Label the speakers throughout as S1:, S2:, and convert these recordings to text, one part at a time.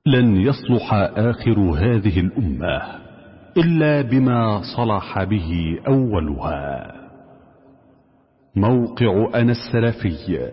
S1: لن يصلح آخر هذه الأمة إلا بما صلح به أولها. موقع أنا السلفي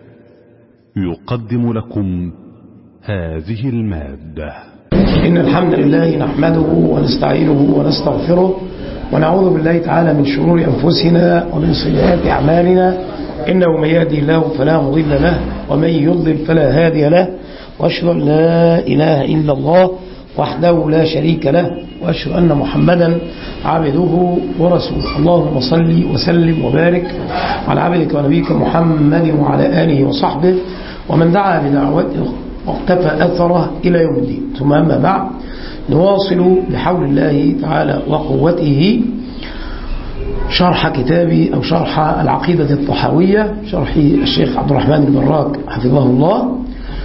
S1: يقدم لكم هذه المادة.
S2: إن الحمد لله نحمده ونستعينه ونستغفره ونعوذ بالله تعالى من شرور أنفسنا ومن سيئات أعمالنا، إنه من يهدي الله فلا مضل له ومن يضلل فلا هادي له، وأشهد أن لا إله إلا الله وحده لا شريك له، وأشهد أن محمدا عبده ورسوله. اللهم صل وسلم وبارك على عبدك ونبيك محمد وعلى آله وصحبه ومن دعا بدعوته واقتفى أثره إلى يوم الدين. ثم أما بعد، نواصل بحول الله تعالى وقوته شرح كتابي أو شرح العقيدة الطحاوية، شرح الشيخ عبد الرحمن البراك حفظه الله.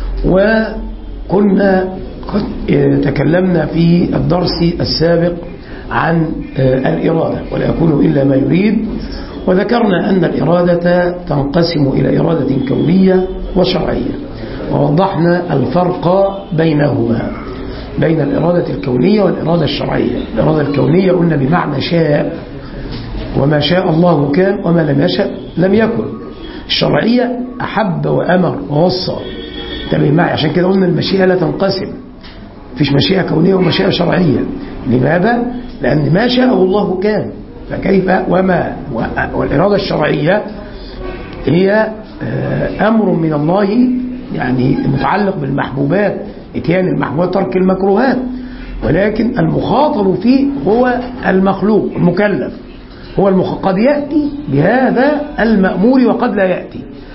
S2: وكنا قد تكلمنا في الدرس السابق عن الإرادة ولا يكون إلا ما يريد، وذكرنا أن الإرادة تنقسم إلى إرادة كونية وشرعية، ووضحنا الفرق بينهما، بين الإرادة الكونية والإرادة الشرعية. الإرادة الكونية قلنا بمعنى شاء، وما شاء الله كان وما لم يشأ لم يكن. الشرعية أحب وأمر ووصى. انتبه معي، عشان كده قلنا المشيئة لا تنقسم، فيش مشيئة كونية ومشيئة شرعية. لماذا؟ لأن ما شاء الله كان، فكيف وما. والإرادة الشرعية هي أمر من الله، يعني متعلق بالمحبوبات، اتيان المحبوبات، ترك المكروهات، ولكن المخاطب فيه هو المخلوق المكلف. هو قد يأتي بهذا المأمور وقد لا يأتي.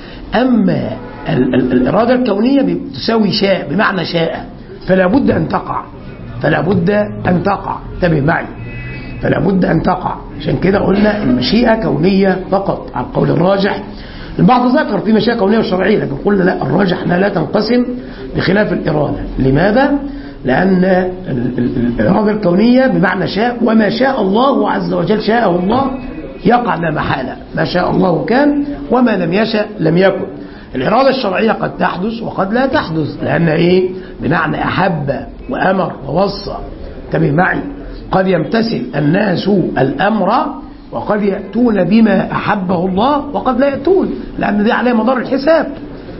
S2: أما الإرادة الكونية تساوي شاء، بمعنى شاء، فلا بد أن تقع، فلا بد أن تقع. انتبه معي، فلا بد أن تقع. عشان كده قلنا المشيئة كونية فقط على القول الراجح. البعض ذكر في مشيئة كونية وشرعية، لكن قلنا لا، الراجح أنها لا تنقسم بخلاف الإرادة. لماذا؟ لأن الإرادة الكونية بمعنى شاء، وما شاء الله عز وجل شاءه الله يقع لا محالة. ما شاء الله كان وما لم يشأ لم يكن. الإرادة الشرعية قد تحدث وقد لا تحدث، لأن إيه؟ بمعنى أحب وأمر ووصى. انتبه معي، قد يمتثل الناس الأمر وقد يأتون بما أحبه الله وقد لا يأتون، لأن دي عليه مدار الحساب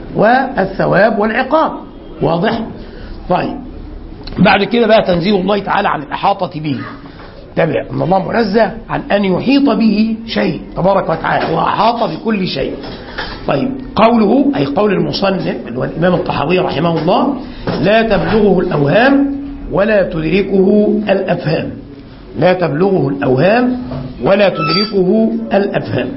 S2: والثواب والعقاب. واضح؟ طيب، بعد كده بقى تنزيه الله تعالى عن الإحاطة به. تابع أن الله منزه عن أن يحيط به شيء تبارك وتعالى، وأحاط بكل شيء. طيب، قوله أي قول المصنف اللي هو الإمام الطحاوي رحمه الله: لا تبلغه الأوهام ولا تدركه الأفهام. لا تبلغه الأوهام ولا تدركه الأفهام.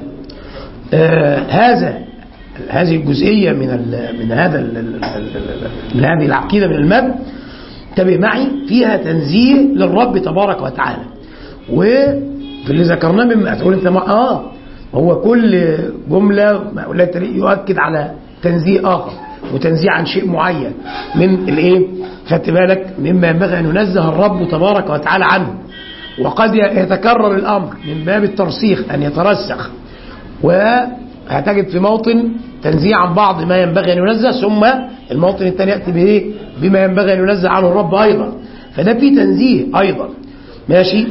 S2: هذه الجزئية من هذه العقيدة من المبنى، انتبه معي، فيها تنزيه للرب تبارك وتعالى. وفي اللي ذكرناه مما تقول انت هو كل جملة يؤكد على تنزيه آخر، وتنزيه عن شيء معين من الايه، خدت بالك، مما ينبغي أن ينزه الرب تبارك وتعالى عنه. وقد يتكرر الأمر من باب الترسيخ، أن يترسخ، وهتجد في موطن تنزيه عن بعض ما ينبغي أن ينزه، ثم الموطن الثاني يأتي به بما ينبغي أن ينزه عنه الرب أيضا. فده في تنزيه أيضا، ماشي.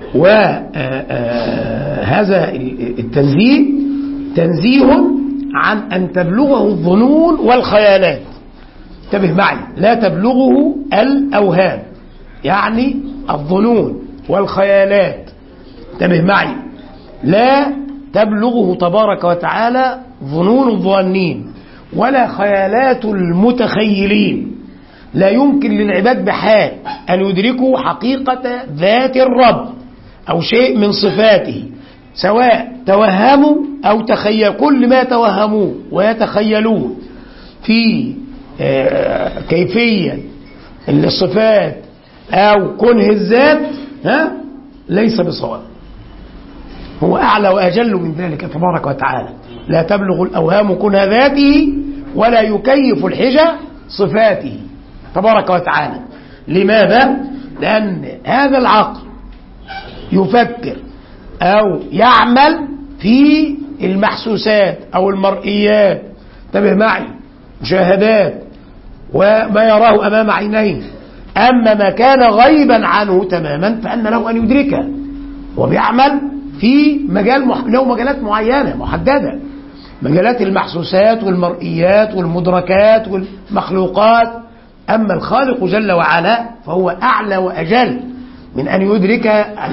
S2: وهذا التنزيه تنزيه عن أن تبلغه الظنون والخيالات. انتبه معي، لا تبلغه الأوهام، يعني الظنون والخيالات. انتبه معي، لا تبلغه تبارك وتعالى ظنون الظانين ولا خيالات المتخيلين. لا يمكن للعباد بحال أن يدركوا حقيقة ذات الرب أو شيء من صفاته، سواء توهموا أو تخيلوا. كل ما توهموه ويتخيلوه في كيفية الصفات أو كنه الذات ليس بصواب. هو أعلى وأجل من ذلك تبارك وتعالى. لا تبلغ الأوهام كنه ذاته ولا يكيف الحجة صفاته تبارك وتعالى. لماذا؟ لأن هذا العقل يفكر أو يعمل في المحسوسات أو المرئيات، انتبه معي، مشاهدات، وما يراه أمام عينيه، أما ما كان غيبا عنه تماما فأن له أن يدركه، وبيعمل في له مجالات معينة محددة، مجالات المحسوسات والمرئيات والمدركات والمخلوقات. أما الخالق جل وعلا فهو أعلى وأجل من أن يدرك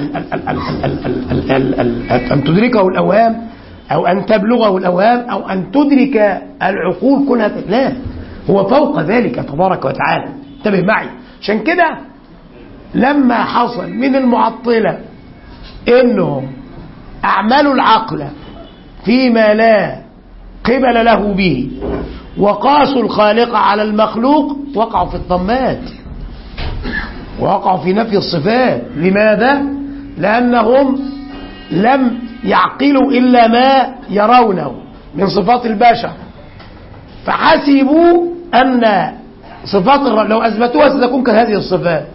S2: أن تدركه الأوهام أو أن تبلغه الأوهام أو أن تدرك العقول كلها. لا، هو فوق ذلك تبارك وتعالى. انتبه معي. عشان كده لما حصل من المعطلة إنهم أعملوا العقل فيما لا قبل له به وقاسوا الخالق على المخلوق، وقعوا في الضمات، وقعوا في نفي الصفات. لماذا؟ لأنهم لم يعقلوا إلا ما يرونه من صفات البشر، فحسبوا أن صفات الرب لو أثبتوها ستكون كهذه الصفات،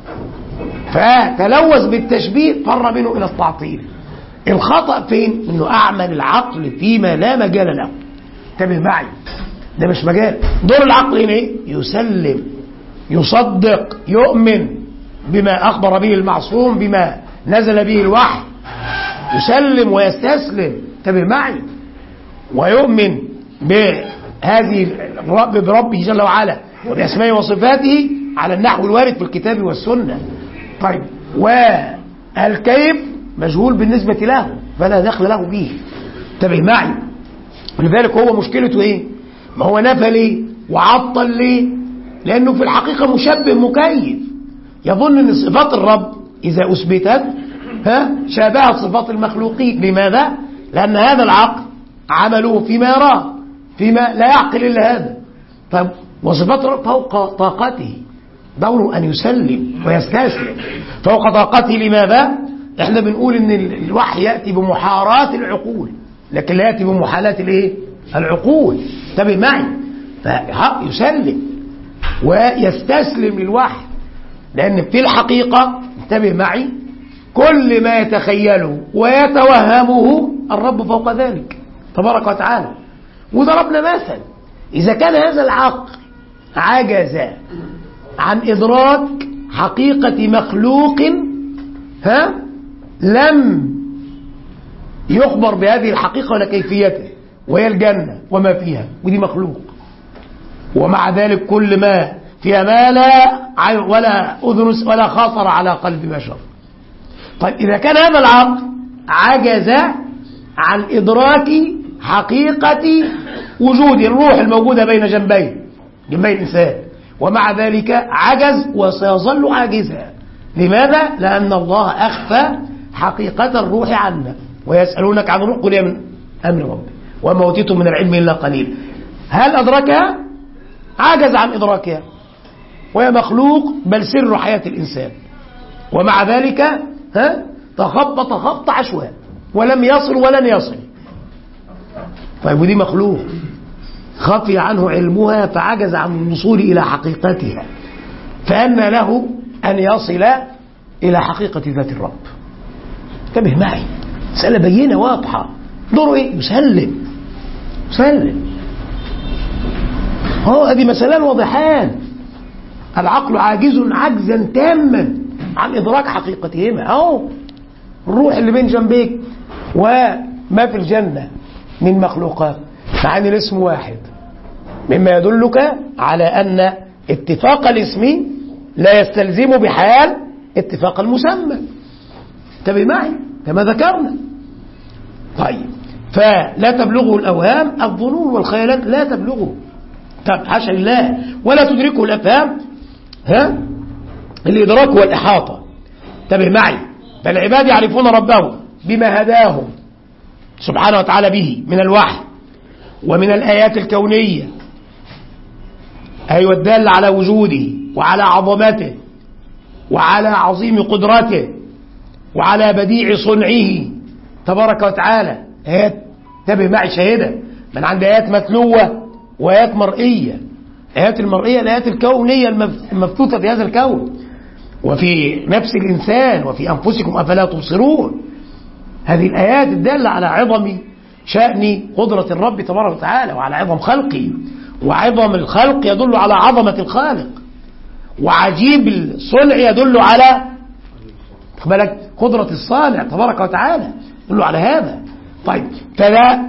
S2: فتلوث بالتشبيه فر منه إلى التعطيل. الخطأ فين؟ إنه أعمل العقل فيما لا مجال له. انتبه معي، ده مش مجال. دور العقل هنا ايه؟ يسلم، يصدق، يؤمن بما أخبر به المعصوم، بما نزل به الوحي، يسلم ويستسلم. انتبه معي، ويؤمن بهذه الرب بربه جل وعلا وبأسمائه وصفاته على النحو الوارد في الكتاب والسنة. طيب، والكيف مجهول بالنسبة له فلا دخل له به. انتبه معي. ولذلك هو مشكلته ايه؟ ما هو نفى ليه وعطل ليه؟ لأنه في الحقيقة مشبه مكيف، يظن أن صفات الرب إذا أثبتت شابهت صفات المخلوقين. لماذا؟ لأن هذا العقل عمله فيما يراه، فيما لا يعقل إلا هذا. طيب، وصفات الرب فوق طاقته، دوره أن يسلم ويستسلم فوق طاقته. لماذا؟ احنا بنقول ان الوحي يأتي بمحارات العقول لكن لا يأتي بمحالات الايه؟ العقول. انتبه معي، فيسلم ويستسلم للوحي، لأن في الحقيقة انتبه معي كل ما يتخيله ويتوهمه الرب فوق ذلك تبارك وتعالى. وضربنا مثل، إذا كان هذا العقل عجز عن إدراك حقيقة مخلوق لم يخبر بهذه الحقيقة ولا كيفيته، وهي الجنة وما فيها، ودي مخلوق، ومع ذلك كل ما فيها ما لا ولا أذن ولا خاطر على قلب بشر. طيب، إذا كان هذا العقل عجز عن إدراك حقيقة وجود الروح الموجودة بين جنبي الإنسان، ومع ذلك عجز وسيظل عاجزا. لماذا؟ لأن الله أخفى حقيقة الروح عنا، ويسألونك عن الروح قل من أمر ربي وما أوتيتم من العلم إلا قليل. هل أدركها؟ عجز عن إدراكها، وهي مخلوق بل سر حياة الإنسان، ومع ذلك تخبط خبط عشواء ولم يصل ولن يصل. طيب، ودي مخلوق خفي عنه علمها فعجز عن الوصول إلى حقيقتها، فأن له أن يصل إلى حقيقة ذات الرب. انتبه معي، مسألة بينة واضحة. دوره إيه؟ يسلم. هذه مسألة واضحان. العقل عاجز عجزا تاما عن إدراك حقيقتهما. الروح اللي بين جنبيك وما في الجنة من مخلوقات مع أن الاسم واحد، مما يدلك على أن اتفاق الاسم لا يستلزم بحال اتفاق المسمى. انتبه معي كما ذكرنا. طيب، فلا تبلغه الأوهام، الظنون والخيالات لا تبلغه، طب حاشا لله، ولا تدركه الأفهام الإدراك والإحاطة. انتبه معي، فالعباد يعرفون ربهم بما هداهم سبحانه وتعالى به من الوحي ومن الآيات الكونية، أيوة، الدالة على وجوده وعلى عظمته وعلى عظيم قدرته وعلى بديع صنعه تبارك وتعالى. آيات، انتبه معي، شاهدة من عند آيات متلوة وآيات مرئية. آيات المرئية الآيات الكونية المبثوثة في هذا الكون وفي نفس الإنسان وفي أنفسكم أفلا تبصرون. هذه الآيات الدالة على عظم شأن قدرة الرب تبارك وتعالى وعلى عظم خلقه، وعظم الخلق يدل على عظمة الخالق، وعجيب الصنع يدل على بالك قدرة الصانع تبارك وتعالى يدل على هذا. طيب فلا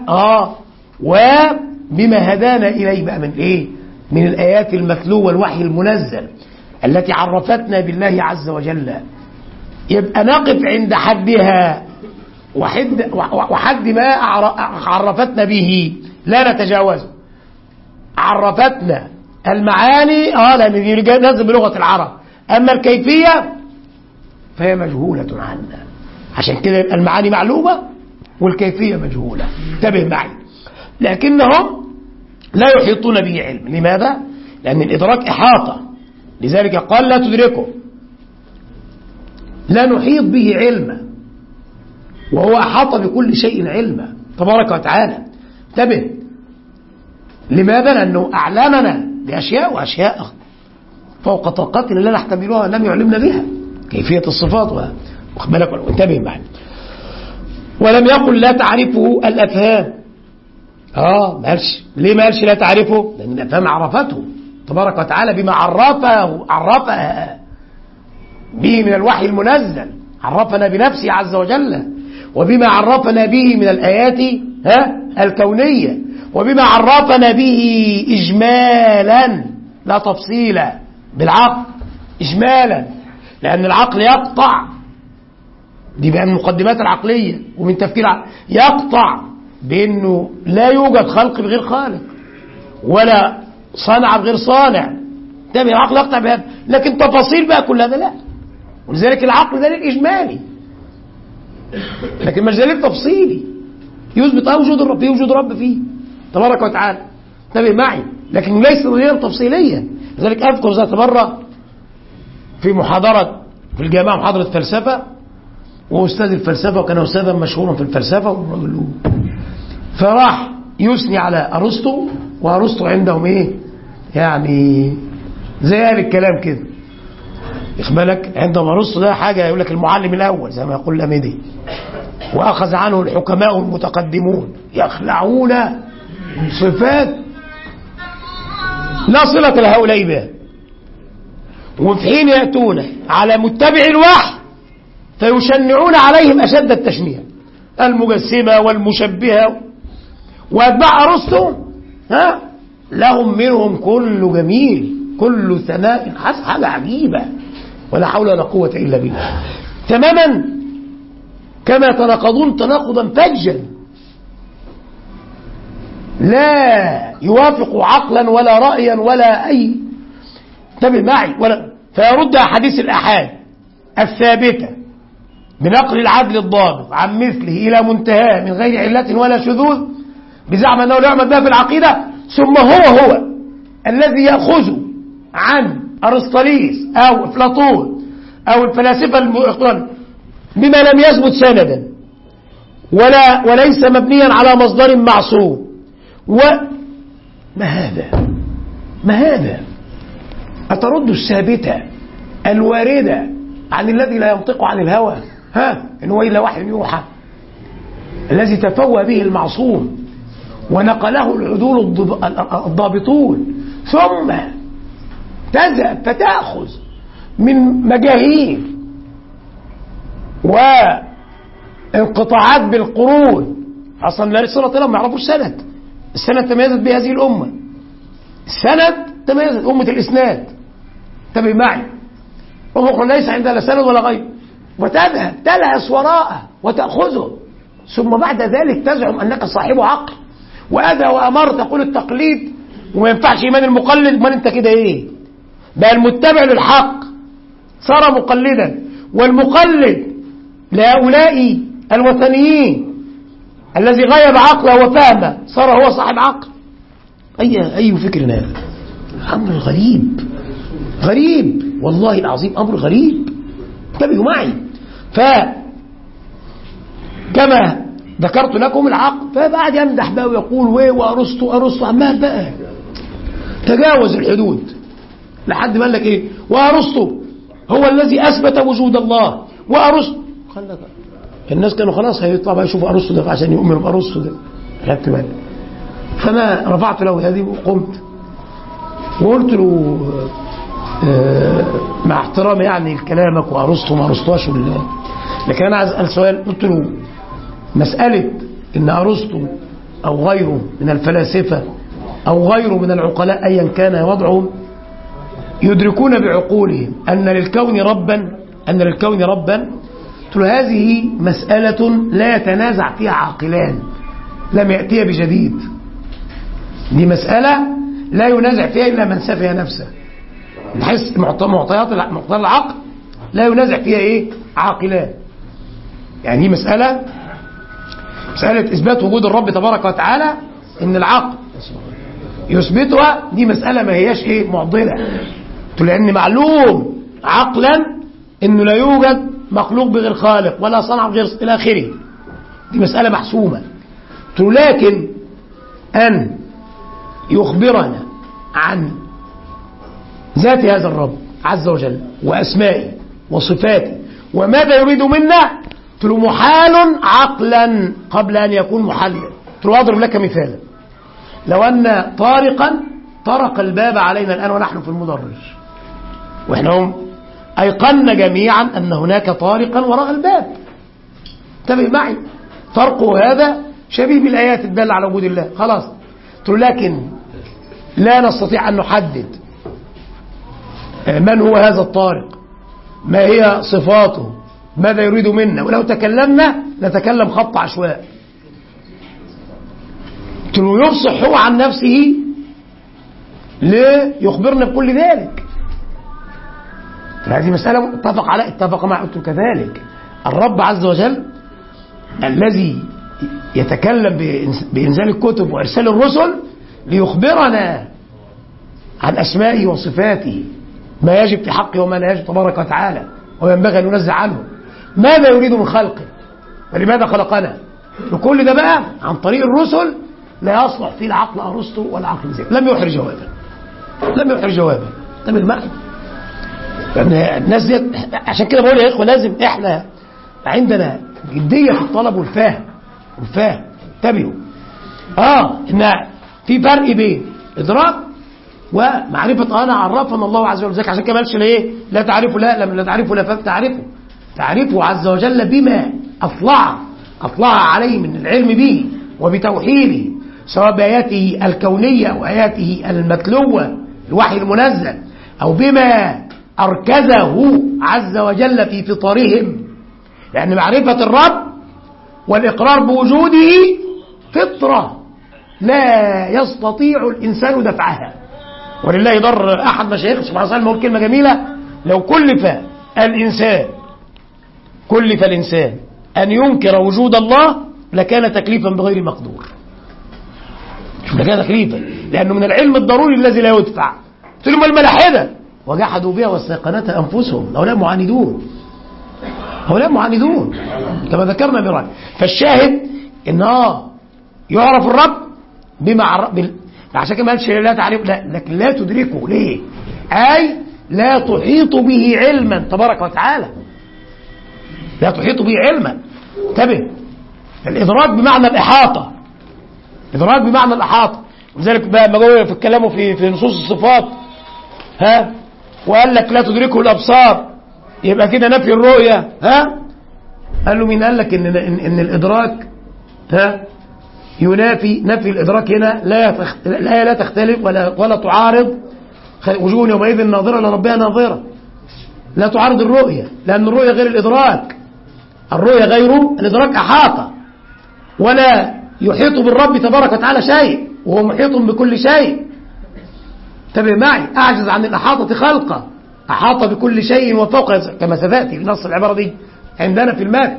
S2: وبما هدانا إليه بقى من إيه؟ من الآيات المتلوة والوحي المنزل التي عرفتنا بالله عز وجل، يبقى نقف عند حدها وحد ما عرفتنا به لا نتجاوزه. عرفتنا المعاني لأن نزل بلغة العرب، أما الكيفية فهي مجهولة عنا، عشان كده يبقى المعاني معلومة والكيفية مجهولة. انتبه معي. لكنهم لا يحيطون به علم. لماذا؟ لأن الإدراك إحاطة، لذلك قال لا تدركه، لا نحيط به علما، وهو أحاط بكل شيء علما تبارك وتعالى. انتبه. لماذا؟ لأنه أعلمنا بأشياء وأشياء فوق طاقتنا لا نحتملها لم يعلمنا بها، كيفية الصفات انتبه معي. ولم يقل لا تعرفه الأفهام. ما قالش. ليه ما قالش لا تعرفه؟ لأن الأفهام عرفته تبارك وتعالى بما عرفها به من الوحي المنزل، عرفنا بنفسه عز وجل، وبما عرفنا به من الآيات الكونية، وبما عرفنا به إجمالا لا تفصيلا بالعقل إجمالا، لأن العقل يقطع، دي بقى من المقدمات العقلية ومن تفكير يقطع بأنه لا يوجد خلق بغير خالق ولا صانع بغير صانع. ده العقل يقطع بهذا، لكن تفاصيل بقى كل هذا لا. ولذلك العقل دليل إجمالي لكن مش دليل تفصيلي يثبت وجود الرب، يوجد رب فيه تبارك وتعالى. انتبه معي. لكن ليس دليلا تفصيليا. لذلك أذكر ذات مرة في محاضرة في الجامعة، محاضرة فلسفة، وأستاذ الفلسفة وكان أستاذا مشهورا في الفلسفة، فراح يثني على أرسطو، وأرسطو عندهم إيه يعني زي قال الكلام كده، يخبالك عندما أرسطو ده حاجة يقول لك المعلم الأول زي ما يقول الأميدي، وأخذ عنه الحكماء المتقدمون يخلعون صفات لا صلة لهؤلاء بها، وفي حين يأتون على متبع الوحي فيشنعون عليهم أشد التشنيع، المجسمة والمشبهة وأتباع أرسطو لهم منهم كل جميل، كل ثناء حسن، حاجة عجيبة ولا حول ولا قوة إلا بالله، تماما كما يتناقضون تناقضا فجا لا يوافق عقلا ولا رأيا ولا أي. انتبه معي. فيرد أحاديث الآحاد الثابتة بنقل العدل الضابط عن مثله إلى منتهاه من غير علة ولا شذوذ بزعم أنه لا يعمل بها في العقيدة، ثم هو الذي يأخذ عن أرسطاليس أو أفلاطون أو الفلاسفة المؤخرين بما لم يثبت سندا وليس مبنيا على مصدر معصوم. ما هذا أترد الثابتة الواردة عن الذي لا ينطق عن الهوى إن هو إلا وحي يوحى، الذي تفوه به المعصوم ونقله العدول الضابطون، ثم تذهب فتأخذ من مجاهيل وانقطاعات بالقرون. أصلا لا صلة لهم ما يعرفوش سند. السند تميزت بهذه الأمة، السند تميزت أمة الإسناد. انتبه معي. أخرى ليس عندها لا سند ولا غير، وتذهب تلهس وراءه وتأخذه، ثم بعد ذلك تزعم أنك صاحب عقل وأذى وأمر تقول التقليد وما ينفعش إيمان المقلد. ما أنت كده إيه بقى؟ المتبع للحق صار مقلدا، والمقلد لهؤلاء الوثنيين الذي غيب عقله وفهمه صار هو صاحب عقل. أي فكر هذا؟ أمر غريب غريب والله العظيم، أمر غريب. انتبهوا معي. فكما ذكرت لكم العقل، فبعد يمدح بقى ويقول وأرسطو عمال بقى تجاوز الحدود لحد ما قال لك ايه، وأرسطو هو الذي أثبت وجود الله، وأرسطو الناس كانوا خلاص هيطلعوا بقى يشوفوا أرسطو ده عشان يؤمنوا بأرسطو ده. خدت بالك؟ فأنا رفعت له هذه وقمت وقلت له مع احترامي يعني لكلامك وأرسطو ما أرسطوش لكن أنا عايز أسأل سؤال. قلت له مسألة إن أرسطو أو غيره من الفلاسفة أو غيره من العقلاء أيا كان وضعهم يدركون بعقولهم أن للكون ربا، قلت له هذه مسألة لا يتنازع فيها عاقلان لم يأتي بجديد. دي مسألة لا ينازع فيها إلا من سفه نفسه. نحس معطيات العقل لا ينازع فيها عاقلان. يعني هي مسألة إثبات وجود الرب تبارك وتعالى إن العقل يثبتها، دي مسألة ما هياش معضلة. لأن معلوم عقلا إنه لا يوجد مخلوق بغير خالق ولا صنع بغير إلى آخره، دي مسألة محسومة. لكن أن يخبرنا عن ذات هذا الرب عز وجل وأسمائه وصفاته وماذا يريد منا، محال عقلا قبل أن يكون محلا. أضرب لك مثالا. لو أن طارقا طرق الباب علينا الآن ونحن في المدرج، وإحنا هم أيقنا جميعا أن هناك طارقا وراء الباب، انتبه معي، طرقه هذا شبيه بالآيات الدالة على وجود الله، خلاص. لكن لا نستطيع أن نحدد من هو هذا الطارق، ما هي صفاته، ماذا يريد منا، ولو تكلمنا نتكلم خط عشواء. يفصح هو عن نفسه ليخبرنا بكل ذلك. هذه مسألة اتفق معه كذلك. الرب عز وجل الذي يتكلم بإنزال الكتب وإرسال الرسل ليخبرنا عن أسمائه وصفاته، ما يجب في حقه وما لا يجب تبارك وتعالى، وينبغي أن ننزع عنه، ماذا يريد من خلقه ولماذا خلقنا. وكل ده بقى عن طريق الرسل لا يصلح فيه العقل أرسطو ولا عقل زي. لم يحر جوابا. طب المعنى الناس دي، عشان كده بقول يا إخوة لازم إحنا عندنا جدية في الطلب والفهم. انتبهوا إن في فرق بين إدراك ومعرفة. أنا عرفنا الله عز وجل، عشان كده قالش لا تعرفه، لا تعرفه، لا تعرفه عز وجل بما أطلع عليه من العلم به وبتوحيده، سواء بآياته الكونية وآياته المتلوة الوحي المنزل، أو بما أركزه عز وجل في فطرهم. لأن معرفة الرب والإقرار بوجوده فطرة لا يستطيع الإنسان دفعها. ولله ضر أحد مشايخ سبحانه وتعالى يقول كلمة جميلة: لو كلف الإنسان أن ينكر وجود الله لكان تكليفا بغير مقدور. لكان تكليفا، لأنه من العلم الضروري الذي لا يدفع. ثم الملاحدة وجحدوا بها واستيقنتها أنفسهم، هؤلاء معاندون كما ذكرنا برأي. فالشاهد إن يعرف الرب عشان كده ما قالش لا تعرف، لا، لكن لا تدركه. ليه؟ أي لا تحيط به علما تبارك وتعالى، لا تحيط به علما. انتبه، الإدراك بمعنى الإحاطة، ولذلك بقى ما جوه في الكلام في نصوص الصفات وقال لك لا تدركه الأبصار، يبقى كده نفي الرؤية. قال له مين قال لك إن الإدراك ينافي؟ نفي الإدراك هنا لا تختلف ولا تعارض. وجوه يومئذ ناظرة لربها ناظرة، لا تعارض الرؤية، لأن الرؤية غير الإدراك، الرؤية غير الإدراك أحاطة، ولا يحيط بالرب تبارك وتعالى شيء وهو محيط بكل شيء. انتبه معي، أعجز عن الأحاطة خلقه، أحاط بكل شيء وفوق، كما ستأتي في نص العبارة دي عندنا في المات.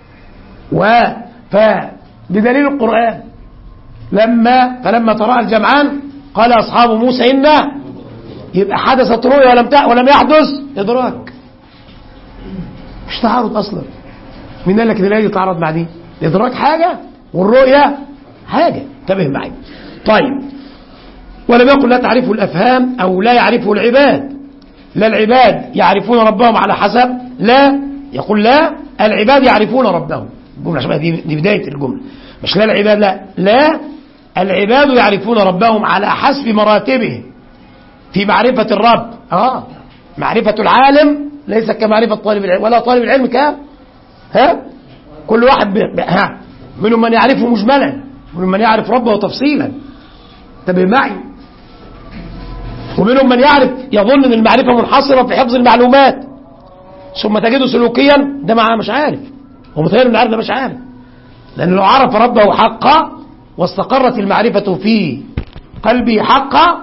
S2: بدليل القرآن فلما تراءى الجمعان قال أصحاب موسى إنا، يبقى حدثت رؤيا ولم يحدث إدراك. مش تعارض أصلا. مين قال لك الآية دي تعارض مع دي؟ الإدراك حاجة والرؤيا حاجة. انتبه معي. طيب، ولم يقل لا تعرفه الأفهام أو لا يعرفه العباد. لا العباد يعرفون ربهم على حسب، لا يقول لا العباد يعرفون ربهم. الجملة عشان دي بداية الجملة، مش لا العباد، لا العباد يعرفون ربهم على حسب مراتبهم في معرفة الرب. معرفة العالم ليس كمعرفة طالب العلم، ولا طالب العلم كل واحد منهم من يعرفه مجملا، ومنهم من يعرف ربه تفصيلا، انتبه معي، ومنهم من يظن ان المعرفة منحصرة في حفظ المعلومات، ثم تجده سلوكيا ده مش عارف، هو متخيل انه عارف، ده مش عارف، لأنه لو عرف ربه حقا واستقرت المعرفة في قلبه حقا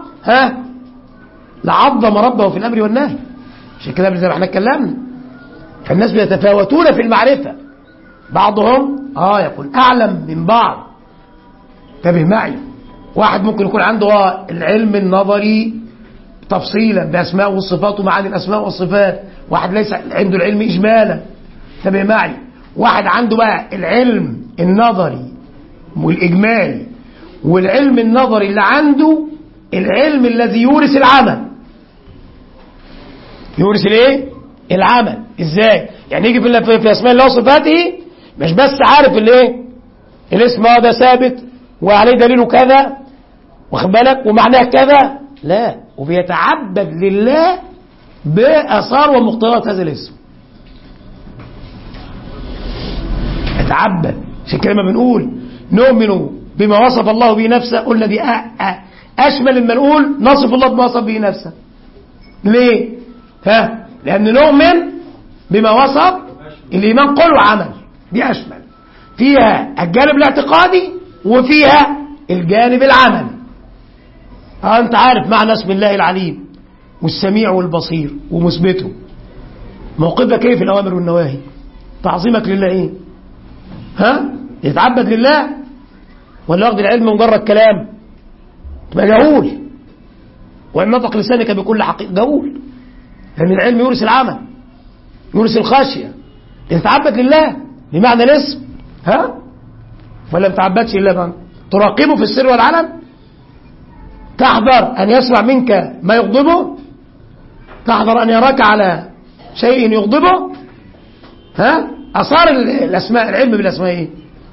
S2: لعظم ربه في الأمر والنهي. عشان كده زي ما احنا اتكلمنا، فالناس بيتفاوتون في المعرفة، بعضهم يكون أعلم من بعض، انتبه معي، واحد ممكن يكون عنده العلم النظري تفصيلا بأسماء والصفات ومعاني الأسماء والصفات، واحد ليس عنده العلم إجمالا، انتبه معي، واحد عنده بقى العلم النظري والإجمالي، والعلم النظري اللي عنده العلم الذي يورث العمل. يورث الايه؟ العمل. ازاي؟ يعني يجي في اسماء الله وصفاته مش بس عارف الايه؟ الاسم ده ثابت وعليه دليله كذا، واخد بالك، ومعناه كذا، لا، وبيتعبد لله بآثار ومقتضيات هذا الاسم. يتعبد. عشان كده ما بنقول نؤمن بما وصف الله به نفسه، قلنا دي أشمل لما نقول نصف الله بما وصف به نفسه. ليه؟ لأن نؤمن بما وصف، الإيمان قول وعمل، دي أشمل، فيها الجانب الاعتقادي وفيها الجانب العملي. أنت عارف معنى اسم الله العليم والسميع والبصير ومثبته، موقفك ايه في الأوامر والنواهي؟ تعظيمك لله ايه؟ يتعبد لله ولا واخد العلم مجرد كلام؟ تبقى جهول، وإن نطق لسانك بكل حقيقة جهول، لأن العلم يورث العمل، يورث الخشية. يتعبد لله بمعنى الاسم ولا ما تتعبدش لله بقى؟ تراقبه في السر والعلن، تحذر أن يسمع منك ما يغضبه، تحذر أن يراك على شيء يغضبه. أثار الأسماء، العلم بالأسماء ايه؟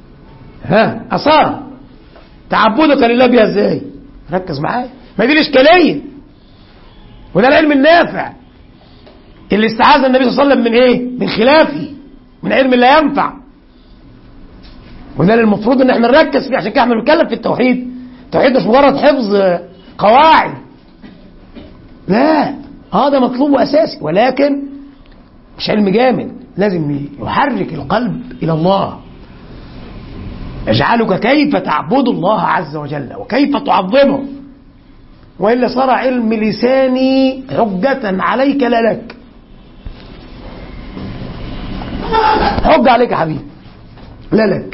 S2: أثار تعبدك لله بها ازاي؟ ركز معايا، ما دي الإشكالية، وده العلم النافع اللي استعاذ النبي صلى الله عليه وسلم من ايه؟ من خلافه، من علم لا ينفع. وده اللي المفروض ان احنا نركز فيه. عشان كده احنا بنتكلم في التوحيد. التوحيد مش مجرد حفظ قواعد، لا، ده مطلوب واساسي، ولكن مش علم جامد، لازم يحرك القلب الى الله، يجعلك كيف تعبد الله عز وجل وكيف تعظمه، وإلا صار علم لساني حجة عليك لا لك. حجة عليك يا حبيبي لا لك.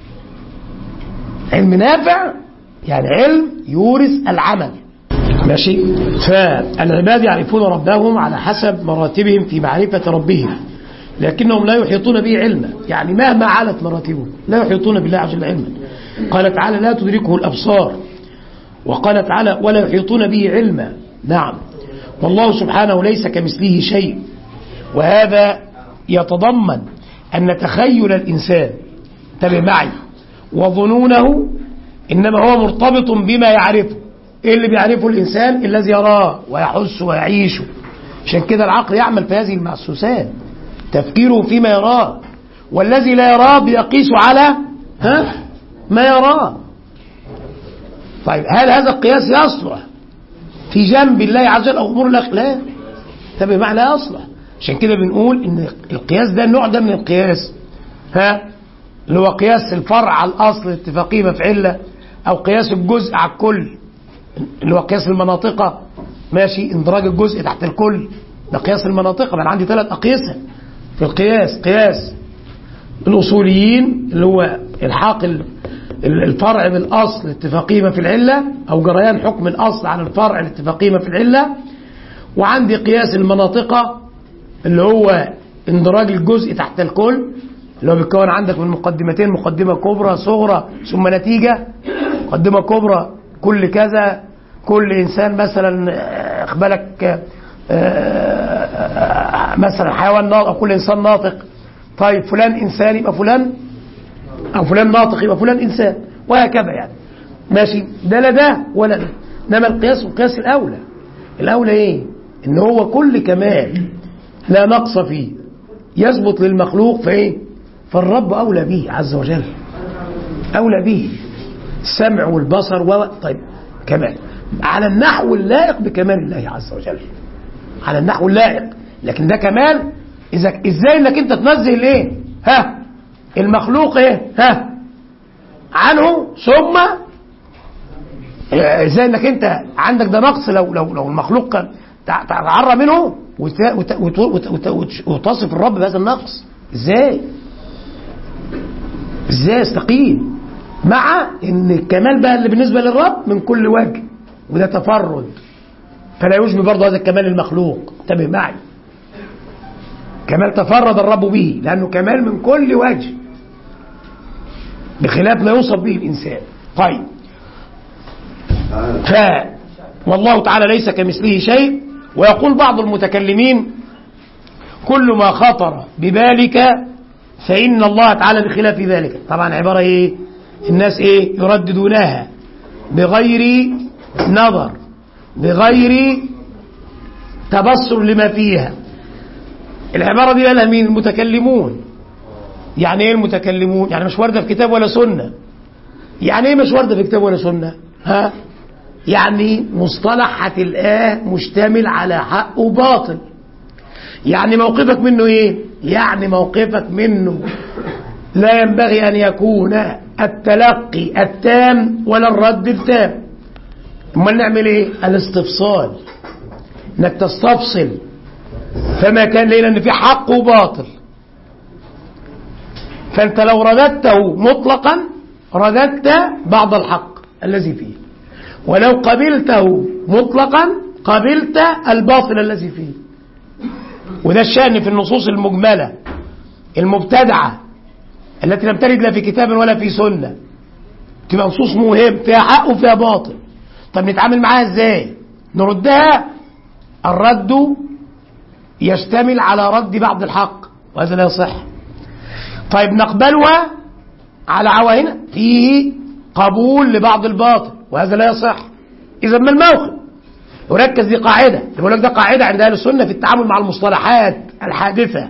S2: علم نافع يعني علم يورث العمل، ماشي. فالعباد يعرفون ربهم على حسب مراتبهم في معرفة ربهم، لكنهم لا يحيطون به علما، يعني مهما علت مراتبه لا يحيطون بالله عز وجل علما. قال تعالى لا تدركه الأبصار، وقال تعالى ولا يحيطون به علما. نعم، والله سبحانه ليس كمثله شيء، وهذا يتضمن أن تخيل الإنسان، انتبه معي، وظنونه إنما هو مرتبط بما يعرفه. إيه اللي بيعرفه الإنسان؟ الذي يراه ويحس ويعيشه. عشان كده العقل يعمل في هذه المحسوسات، تفكيره فيما يراه، والذي لا يراه بيقيس على ما يراه. طيب هل هذا القياس يصلح في جنب الله عز وجل أو أمور الأخلاق؟ انتبه معي، لا يصلح. عشان كده بنقول إن القياس ده نوع ده من القياس، اللي هو قياس الفرع على الأصل اتفاقية مفعلة، أو قياس الجزء على الكل اللي هو قياس المناطقة، ماشي، اندراج الجزء تحت الكل، ده قياس المناطقة. أنا عندي 3 أقيسة في القياس: قياس الأصوليين اللي هو الحاق الفرع بالأصل اتفاقية في العلة، أو جريان حكم الأصل على الفرع الاتفاقية في العلة. وعندي قياس المناطقة اللي هو اندراج الجزء تحت الكل، اللي هو بيتكون عندك من مقدمتين: مقدمة كبرى صغرى ثم نتيجة. مقدمة كبرى كل كذا، كل إنسان مثلا اقبلك مثلا حيوان ناطق، أو كل إنسان ناطق. طيب فلان إنسان يبقى فلان، أو فلان ناطق يبقى فلان إنسان، وهكذا يعني، ماشي. ده لا ده ولا ده. إنما القياس والقياس الأولى إيه؟ إن هو كل كمال لا نقص فيه يثبت للمخلوق فإيه؟ فالرب أولى به عز وجل، أولى به السمع والبصر طيب كمال على النحو اللائق بكمال الله عز وجل، على النحو اللائق. لكن ده كمال ازاي انك انت تنزه الايه المخلوق عنه، ثم ازاي انك انت عندك ده نقص لو المخلوق تعرى منه وتصف الرب بهذا النقص. ازاي استقيم مع ان الكمال بقى اللي بالنسبه للرب من كل وجه، وده تفرد، فلا يشبه برضه هذا الكمال المخلوق. انتبه معي، كمال تفرد الرب به لانه كمال من كل وجه بخلاف ما يوصف به الانسان. طيب، والله تعالى ليس كمثله شيء. ويقول بعض المتكلمين كل ما خطر ببالك فإن الله تعالى بخلاف ذلك. طبعا عبارة ايه الناس يرددونها بغير نظر، بغير تبصر لما فيها. العبارة دي قالها مين؟ المتكلمون. يعني ايه المتكلمون؟ يعني مش واردة في كتاب ولا سنة. يعني ايه مش واردة في كتاب ولا سنة؟ يعني مصطلح هتلقاه مشتمل على حق وباطل. يعني موقفك منه ايه؟ يعني موقفك منه لا ينبغي ان يكون التلقي التام ولا الرد التام. امال نعمل ايه؟ الاستفصال، انك تستفصل فما كان لنا ان في حق وباطل. فانت لو رددته مطلقا رددت بعض الحق الذي فيه، ولو قبلته مطلقا قبلت الباطل الذي فيه. وده الشأن في النصوص المجملة المبتدعة التي لم ترد لا في كتاب ولا في سنة، تبقى نصوص مهم فيها حق وفيها باطل. طب نتعامل معاها ازاي؟ نردها. الرد يشتمل على رد بعض الحق وهذا لا يصح. طيب نقبلها على عواهنا، فيه قبول لبعض الباطل وهذا لا يصح. إذا ما الموقف؟ وركز، دي قاعدة، بقول لك ده قاعدة عند أهل السنة في التعامل مع المصطلحات الحادثة.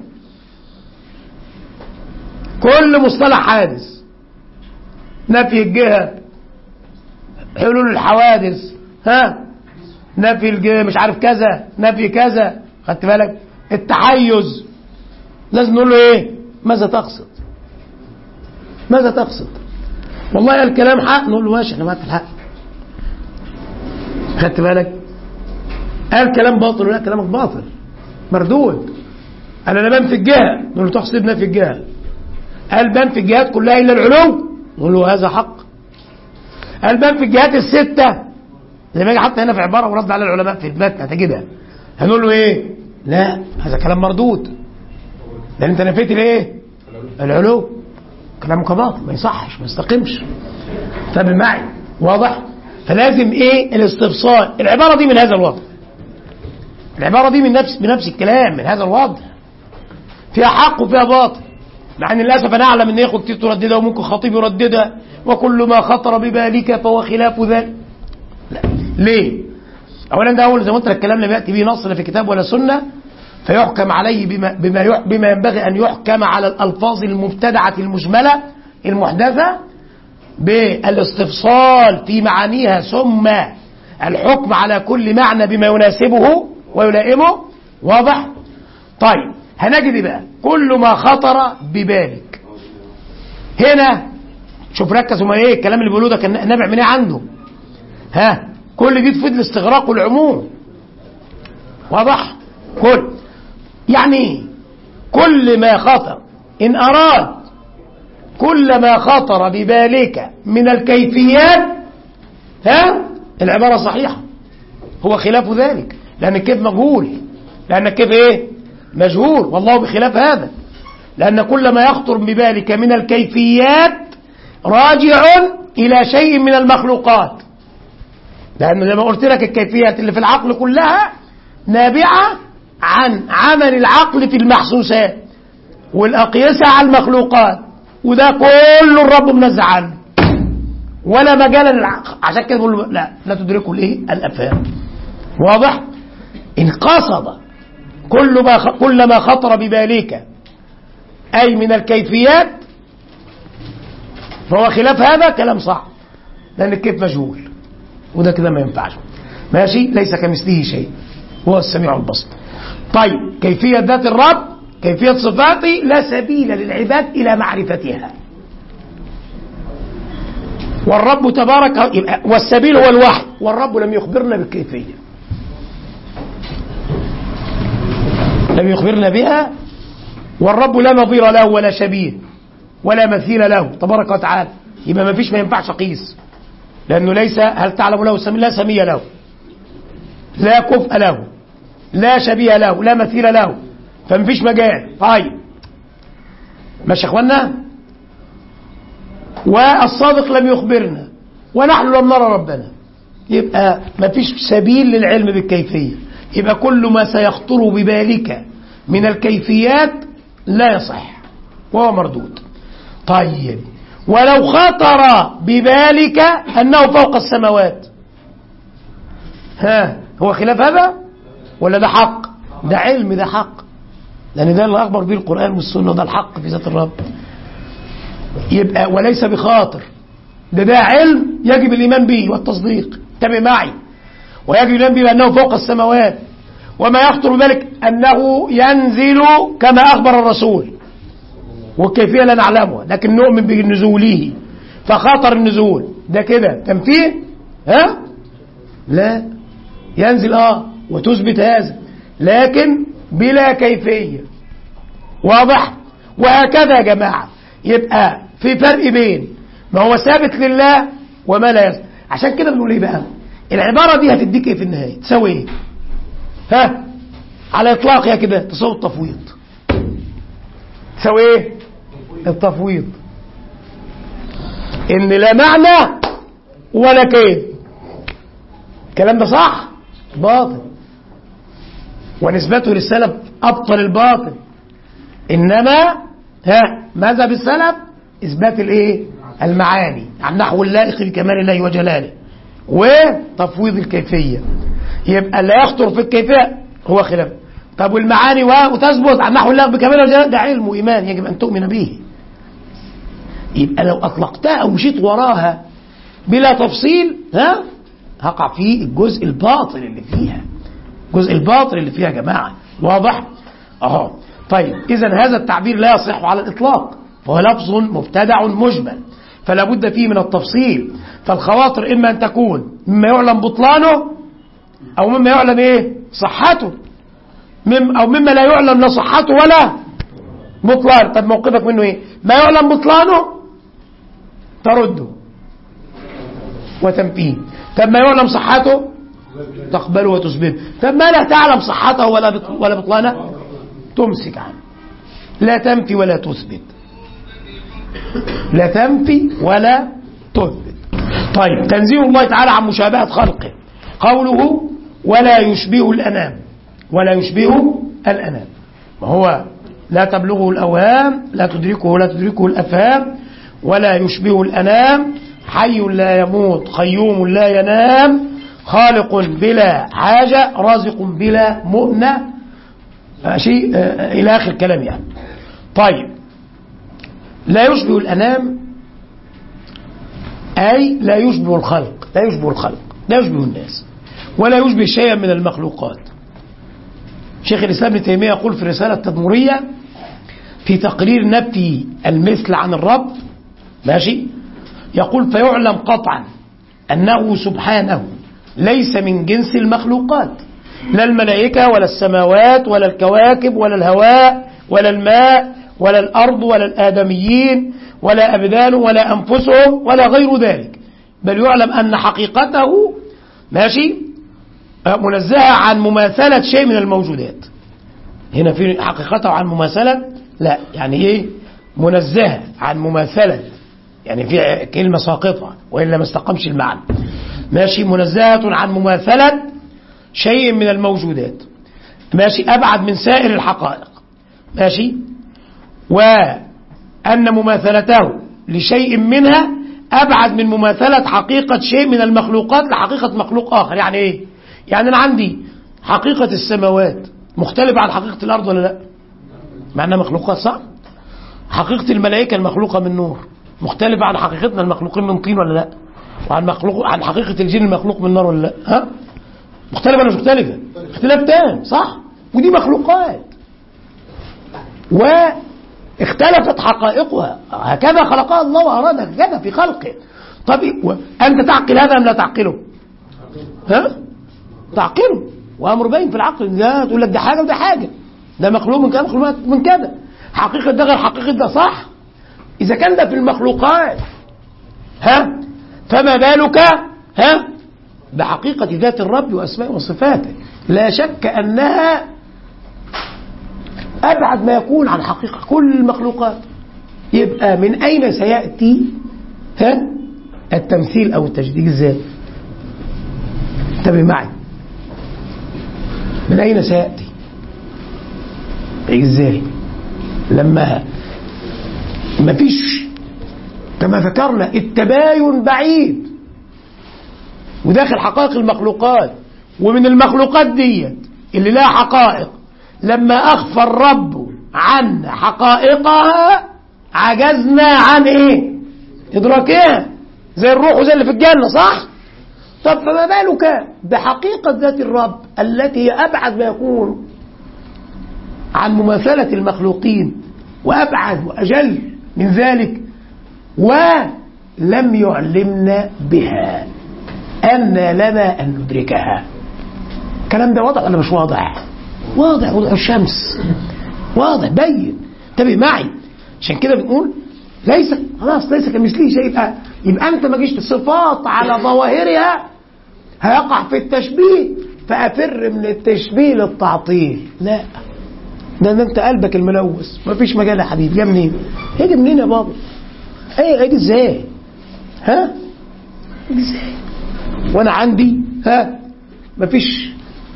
S2: كل مصطلح حادث، نفي الجهة، حلول الحوادث، نفي الجهة، مش عارف كذا، نفي كذا، خدت بالك؟ التحيز، لازم نقول له ايه؟ ماذا تقصد؟ ماذا تقصد؟ والله الكلام حق، نقول له ماشي احنا معاك في الحق، خدت بالك؟ قال كلام باطل، ولا كلامك باطل مردود. انا بنفي الجهه، نقول له تقصد نفي الجهه. قال بنفي الجهات كلها الا العلو، نقول له هذا حق. قال بنفي الجهات السته، زي ما يجي حتى هنا في عباره ورد على العلماء في المتن هتجدها، هنقول له ايه؟ لا، هذا كلام مردود، لان انت نفيت الايه؟ العلو، كلامك باطل، ما يصحش، ما يستقيمش. طب معي واضح؟ فلازم ايه؟ الاستفصال. العباره دي من هذا الوضع، العباره دي بنفس الكلام، من هذا الوضع، فيها حق وفيها باطل. مع ان للاسف انا اعلم ان اخوه كتير ترددها وممكن خطيب يرددها، وكل ما خطر ببالك فهو خلاف ذلك. لا، ليه؟ اولا ده اول زي ما قلت لك الكلام لم ياتي به نص لا في كتاب ولا سنه، فيحكم عليه بما ينبغي ان يحكم على الالفاظ المبتدعه المجمله المحدثه بالاستفصال في معانيها، ثم الحكم على كل معنى بما يناسبه ويلائمه. واضح؟ طيب هنجد بقى كل ما خطر ببالك. هنا شوف ركزوا ما ايه الكلام اللي بيقولوه ده كان نابع من ايه عنده. كل دي تفيد الاستغراق والعموم. واضح؟ يعني كل ما خطر، ان اراد كل ما خطر ببالك من الكيفيات، العبارة صحيحة، هو خلاف ذلك، لأن الكيف مجهول، لأن الكيف ايه؟ مجهول، والله بخلاف هذا. لأن كل ما يخطر ببالك من الكيفيات راجع إلى شيء من المخلوقات، لأن زي ما قلت لك الكيفيات اللي في العقل كلها نابعة عن عمل العقل في المحسوسات والأقيسة على المخلوقات، وده كله الرب منزع عنه ولا مجال للعقل. عشان كده بقول لا تدركه الايه؟ الافهام. واضح؟ إن قصد كل ما خطر ببالك أي من الكيفيات فهو خلاف هذا كلام صعب، لأن الكيف مجهول، وده كده ما ينفعش. ماشي، ليس كمثله شيء، هو السميع البصير. طيب، كيفية ذات الرب، كيفية صفاته لا سبيل للعباد إلى معرفتها، والرب تبارك والسبيل هو الوحي، والرب لم يخبرنا بالكيفية، لم يخبرنا بها، والرب لا نظير له ولا شبيه ولا مثيل له تبارك وتعالى. يبقى ما ينفعش قيس، لأنه ليس هل تعلم له سمي، لا سمي له، لا كفء له، لا شبيه له، لا مثيل له، فمفيش مجال. طيب ماشي يا اخوانا. والصادق لم يخبرنا ونحن لم نرى ربنا، يبقى مفيش سبيل للعلم بالكيفية. يبقى كل ما سيخطر ببالك من الكيفيات لا يصح وهو مردود. طيب، ولو خطر ببالك أنه فوق السماوات، هو خلاف هذا ولا ده حق؟ ده علم، ده حق، لأن ده اللي أخبر به القرآن والسنة، ده الحق في ذات الرب. يبقى وليس بخاطر، ده علم يجب الإيمان به والتصديق، انتبه معي، ويجب الإيمان به أنه فوق السماوات، وما يخطر بذلك أنه ينزل كما أخبر الرسول، والكيفية لا نعلمها لكن نؤمن بنزوله، فخاطر النزول ده كده تمثيل؟ لا، ينزل وتثبت هذا لكن بلا كيفية. واضح؟ وهكذا يا جماعة. يبقى في فرق بين ما هو ثابت لله وما لا يثبت. عشان كده بنقول ايه بقى؟ العبارة دي هتديك ايه في النهاية؟ تساوي ايه؟ على اطلاقها كده تساوي التفويض. تساوي ايه؟ التفويض، ان لا معنى ولا كيف. الكلام ده صح؟ باطل، ونسبته للسلف ابطل الباطل. انما ماذا بالسلف؟ اثبات الايه؟ المعاني عن نحو اللائق بكمال الله وجلاله، وتفويض الكيفيه. يبقى لا يخطر في الكيفيه هو خلاف. طب والمعاني وتثبت عن نحو اللائق بكمال الله وجلاله، ده علم وايمان يجب ان تؤمن به. يبقى لو اطلقتها او مشيت وراها بلا تفصيل هقع في الجزء الباطل اللي فيها، الجزء الباطل اللي فيها يا جماعه. واضح؟ طيب، اذا هذا التعبير لا يصح على الاطلاق، فهو لفظ مبتدع مجمل، فلا بد فيه من التفصيل. فالخواطر اما ان تكون مما يعلم بطلانه او مما يعلم ايه؟ صحته، او مما لا يعلم لا صحته ولا بطلان. طب موقفك منه ايه؟ ما يعلم بطلانه ترده وتنفيه. طب ما يعلم صحته تقبله وتثبته. طب ما لا تعلم صحته ولا بطلانه تمسك عنه، لا تنفي ولا تثبت، لا تنفي ولا تثبت. طيب، تنزيه الله تعالى عن مشابهة خلقه، قوله ولا يشبه الأنام، ولا يشبه الأنام، وهو لا تبلغه الأوهام، لا تدركه الأفهام، ولا يشبه الأنام، حي لا يموت، قيوم لا ينام، خالق بلا حاجة، رازق بلا مؤنة، شيء إلى آخر الكلام يعني. طيب، لا يشبه الأنام أي لا يشبه الخلق، لا يشبه الناس، ولا يشبه شيئا من المخلوقات. شيخ الإسلام ابن تيمية يقول في الرسالة التدمرية في تقرير نفي المثل عن الرب، ماشي، يقول فيعلم قطعا أنه سبحانه ليس من جنس المخلوقات، لا الملائكة ولا السماوات ولا الكواكب ولا الهواء ولا الماء ولا الأرض ولا الآدميين ولا أبدانه ولا أنفسهم ولا غير ذلك، بل يعلم أن حقيقته ماشي منزهة عن مماثلة شيء من الموجودات. هنا في حقيقته عن مماثلة، لا يعني ايه؟ منزهة عن مماثلة، يعني في كلمة ساقطة وإلا ما استقمش المعنى. ماشي، منزهة عن مماثلة شيء من الموجودات، ماشي، أبعد من سائر الحقائق، ماشي، وأن مماثلته لشيء منها أبعد من مماثلة حقيقة شيء من المخلوقات لحقيقة مخلوق آخر. يعني إيه؟ يعني أنا عندي حقيقة السماوات مختلفة عن حقيقة الأرض ولا لا؟ مع أنها مخلوقات صح؟ حقيقة الملائكة المخلوقة من نور مختلفة عن حقيقتنا المخلوقين من طين ولا لا؟ عن حقيقة الجن المخلوق من نار ولا لا؟ ها؟ مختلفة ولا مش مختلفة؟ اختلاف تام صح؟ ودي مخلوقات واختلفت حقائقها، هكذا خلقها الله وأراد هكذا في خلقه. طب أنت تعقل هذا أم لا تعقله؟ ها؟ تعقله، وأمر باين في العقل. ده تقول لك ده حاجة وده حاجة، ده مخلوق من كذا مخلوق من كذا، حقيقة ده غير حقيقة ده صح؟ إذا كان ده في المخلوقات ها فما بالك ها بحقيقة ذات الرب وأسماء وصفاته؟ لا شك أنها أبعد ما يكون عن حقيقة كل المخلوقات. يبقى من أين سيأتي ها التمثيل أو التشبيه؟ إزاي؟ انتبه معي، من أين سيأتي؟ إزاي؟ لما ما فيش كما ذكرنا التباين بعيد وداخل حقائق المخلوقات، ومن المخلوقات دي اللي لها حقائق لما أخفى الرب عن حقائقها عجزنا عن إيه؟ إدراكها، زي الروح وزي اللي في الجنة صح؟ طب فما بالك بحقيقة ذات الرب التي هي أبعد ما يكون عن مماثلة المخلوقين وأبعد وأجل من ذلك، ولم يعلمنا بها أن لنا أن ندركها. الكلام ده واضح ولا مش واضح؟ واضح وضوح الشمس، واضح بين. انتبه معي، عشان كده بنقول ليس خلاص ليس كمثله شيء. يبقى أنت ما جيش صفات على ظواهرها هيقع في التشبيه فأفر من التشبيه للتعطيل. لا، ده انت قلبك الملوث، مفيش مجال يا حبيبي. جاي منين؟ هيجي منين يا بابا؟ هيجي ازاي؟ ها؟ هيجي ازاي؟ وانا عندي ها مفيش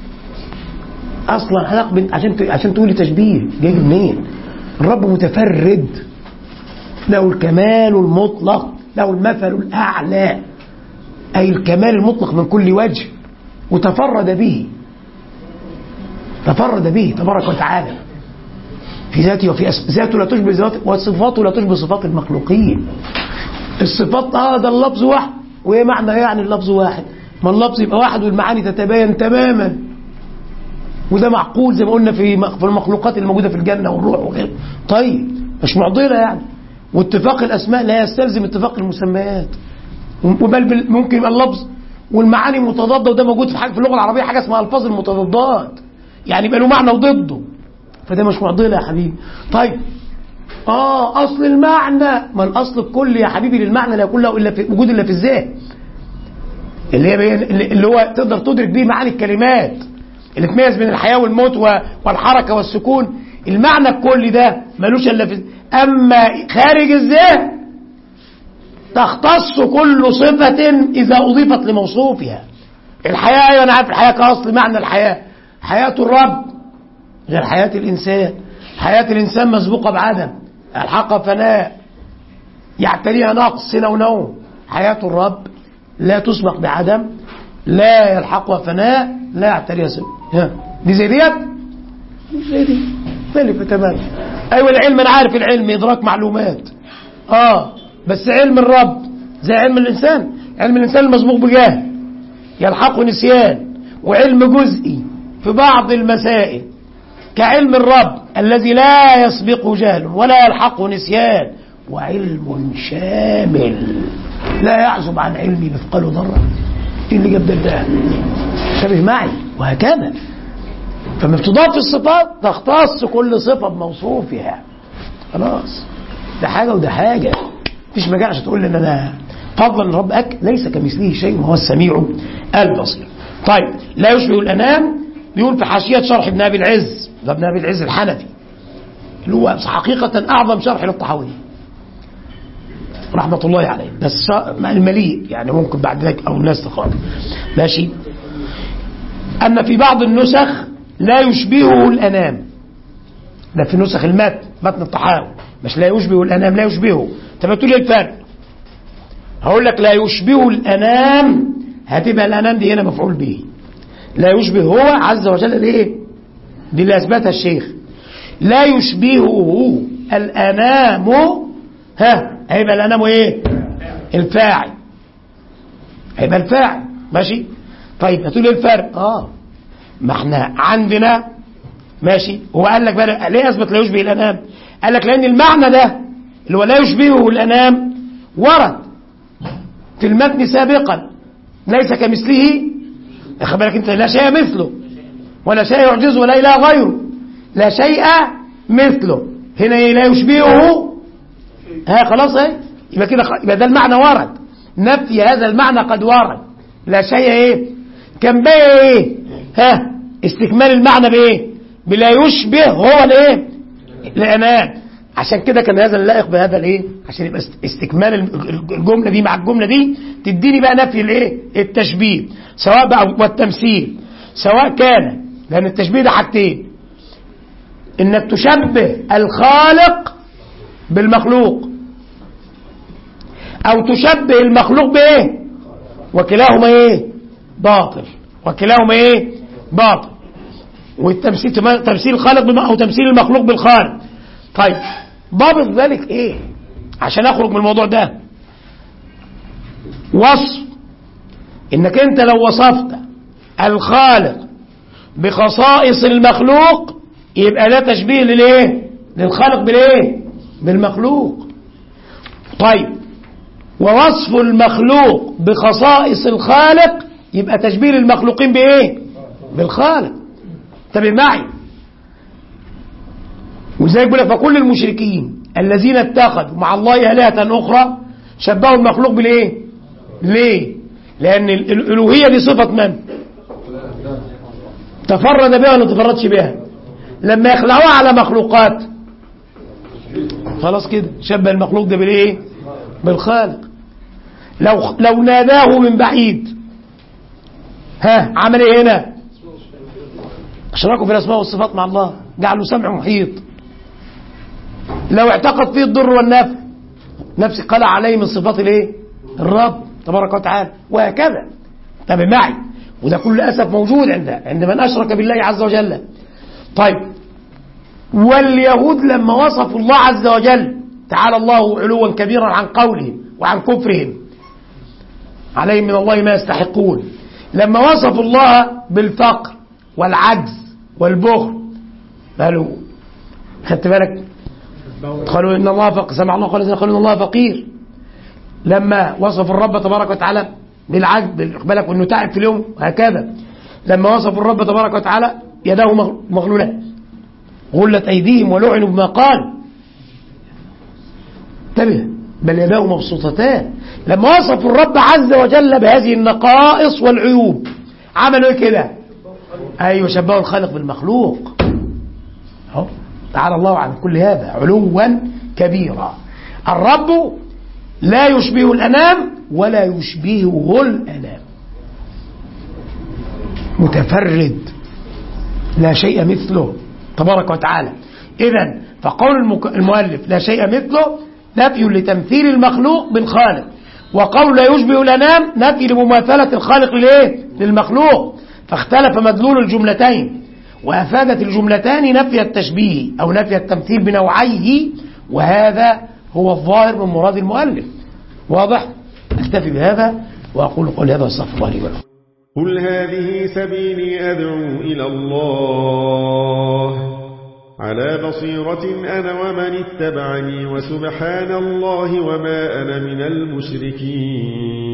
S2: اصلا هنقبل عشان تقولي تشبيه. جاي منين؟ الرب متفرد، له الكمال المطلق، له المثل الاعلى، اي الكمال المطلق من كل وجه، وتفرد به، تفرد به تبارك وتعالى في ذاته وفي ذاته لا تشبه ذاته، وصفاته لا تشبه صفات المخلوقين. الصفات ده اللفظ واحد، وايه معنى يعني اللفظ واحد؟ ما اللفظ يبقى واحد والمعاني تتباين تماما، وده معقول زي ما قلنا في المخلوقات الموجوده في الجنه والروح وغيره. طيب مش معضله يعني. واتفاق الاسماء لا يستلزم اتفاق المسميات، وبل ممكن يبقى اللفظ والمعاني متضاده، وده موجود في اللغه العربيه حاجه اسمها الفاظ المتضادات، يعني يبقى له معنى وضده، فده مش معضله يا حبيبي. طيب اصل المعنى، ما الاصل الكلي يا حبيبي للمعنى لا يكون له الا في وجود الا في الذات، اللي هو تقدر تدرك به معاني الكلمات اللي تميز بين الحياه والموت والحركه والسكون. المعنى الكلي ده ملوش الا في، اما خارج الذات تختص كل صفه اذا اضيفت لموصوفها. الحياه، ايوه انا عارف الحياه كاصل معنى الحياه، حياه الرب غير حياه الانسان. حياه الانسان مسبوقه بعدم، الحقها فناء يعتريها نقص سنه ونوم. حياه الرب لا تسبق بعدم، لا يلحقها فناء، لا يعتريها سنه. دي زي ديت؟ زي دي مختلفه تماما. ايوه العلم انا عارف، العلم ادراك معلومات، بس علم الرب زي علم الانسان. علم الانسان المسبوق بجهل يلحقه نسيان، وعلم جزئي في بعض المسائل، كعلم الرب الذي لا يسبقه جهل ولا يلحقه نسيان، وعلم شامل لا يعزب عن علمي مثقال ذرة. ايه اللي جاب ده؟ انتبه معي. وهكذا فما بتضاف الصفات تختص كل صفة بموصوفها. خلاص ده حاجة وده حاجة، مفيش مجال عشان تقول لي ان انا فضلا الرب ليس كمثله شيء وهو السميع البصير. طيب لا يشبه الانام، بيقول في حاشية شرح ابن ابي العز، ده ابن ابي العز الحنفي اللي هو حقيقة اعظم شرح للطحاوي رحمة الله عليه، بس المليء يعني ممكن بعد ذلك او الناس تقرأ ماشي. ان في بعض النسخ لا يشبهه الانام، ده في نسخ متن الطحاوي، مش لا يشبه الانام، لا يشبهه. طب تقول لي الفرق؟ هقول لك لا يشبه الانام، هتبقى الانام دي هنا مفعول به، لا يشبه هو عز وجل الايه؟ دي اللي اثبتها الشيخ. لا يشبهه الانام، هيبقى الانام ايه؟ الفاعل، هيبقى الفاعل. ماشي. طيب هتقول ايه الفرق؟ ما احنا عندنا ماشي. هو قال لك بقى ليه اثبت لا يشبه الانام؟ قال لك لان المعنى ده اللي هو لا يشبهه الانام ورد في المتن سابقا، ليس كمثله. اخد بالك انت، لا شيء مثله ولا شيء يعجزه ولا اله غيره، لا شيء مثله. هنا ايه؟ لا يشبهه. خلاص ايه؟ يبقى كده يبقى ده المعنى ورد، نفي هذا المعنى قد ورد. لا شيء ايه؟ كان بقى ايه؟ استكمال المعنى بايه؟ بلا يشبه هو الايه؟ الانام. عشان كده كان هذا اللائق بهذا الايه؟ عشان يبقى استكمال الجمله دي مع الجمله دي تديني بقى نفي الايه؟ التشبيه، سواء بقى والتمثيل، سواء كان، لان التشبيه ده حاجتين: انك تشبه الخالق بالمخلوق، او تشبه المخلوق بايه؟ وكلاهما ايه؟ باطل. وكلاهما ايه؟ باطل. والتمثيل تمثيل الخالق او تمثيل المخلوق بالخالق. طيب ضابط ذلك ايه عشان اخرج من الموضوع ده؟ وصف انك انت لو وصفت الخالق بخصائص المخلوق يبقى ده تشبيه للايه؟ للخالق بالايه؟ بالمخلوق. طيب ووصف المخلوق بخصائص الخالق يبقى تشبيه المخلوقين بايه؟ بالخالق. انتبه معي. وزي يقول لك فكل المشركين الذين اتخذوا مع الله آلهة أخرى شبهوا المخلوق بالايه؟ ليه؟ لأن الألوهية دي صفة من؟ تفرد بها ولا تفردش بها؟ لما يخلعوها على مخلوقات خلاص كده شبه المخلوق ده بالايه؟ بالخالق. لو ناداه من بعيد عمل ايه هنا؟ اشراكوا في الاسماء والصفات مع الله، جعلوا سمع محيط. لو اعتقد فيه الضر والنفع نفس قال عليه من صفات الايه؟ الرب تبارك وتعالى، وهكذا. انتبه معي. وده كل للاسف موجود عند من اشرك بالله عز وجل. طيب واليهود لما وصفوا الله عز وجل تعالى الله علوا كبيرا عن قولهم وعن كفرهم عليهم من الله ما يستحقون، لما وصفوا الله بالفقر والعجز والبخل قالوا، خدت بالك؟ قالوا ان الله فقير. سمع الله قال قالوا ان الله فقير. لما وصفوا الرب تبارك وتعالى بالعجز بالك وانه تعب في اليوم، وهكذا لما وصفوا الرب تبارك وتعالى يداه مغلولات غلت ايديهم ولعنوا بما قالوا. انتبه، بل يداه مبسوطتان. لما وصفوا الرب عز وجل بهذه النقائص والعيوب عملوا ايه كده؟ ايوه شبهوا الخالق بالمخلوق. اهو تعالى الله عن كل هذا علوا كبيرا. الرب لا يشبه الانام ولا يشبهه الانام، متفرد لا شيء مثله تبارك وتعالى. اذن فقول المؤلف لا شيء مثله نفي لتمثيل المخلوق بالخالق، وقول لا يشبه الانام نفي لمماثله الخالق للايه؟ للمخلوق. فاختلف مدلول الجملتين، وافادت الجملتان نفي التشبيه او نفي التمثيل بنوعيه، وهذا هو الظاهر من مراد المؤلف. واضح؟ اكتفي بهذا واقول قولي هذا واستغفر الله لي ولكم.
S3: قل هذه سبيلي أدعو إلى الله على بصيرة أنا ومن اتبعني وسبحان الله وما أنا من المشركين.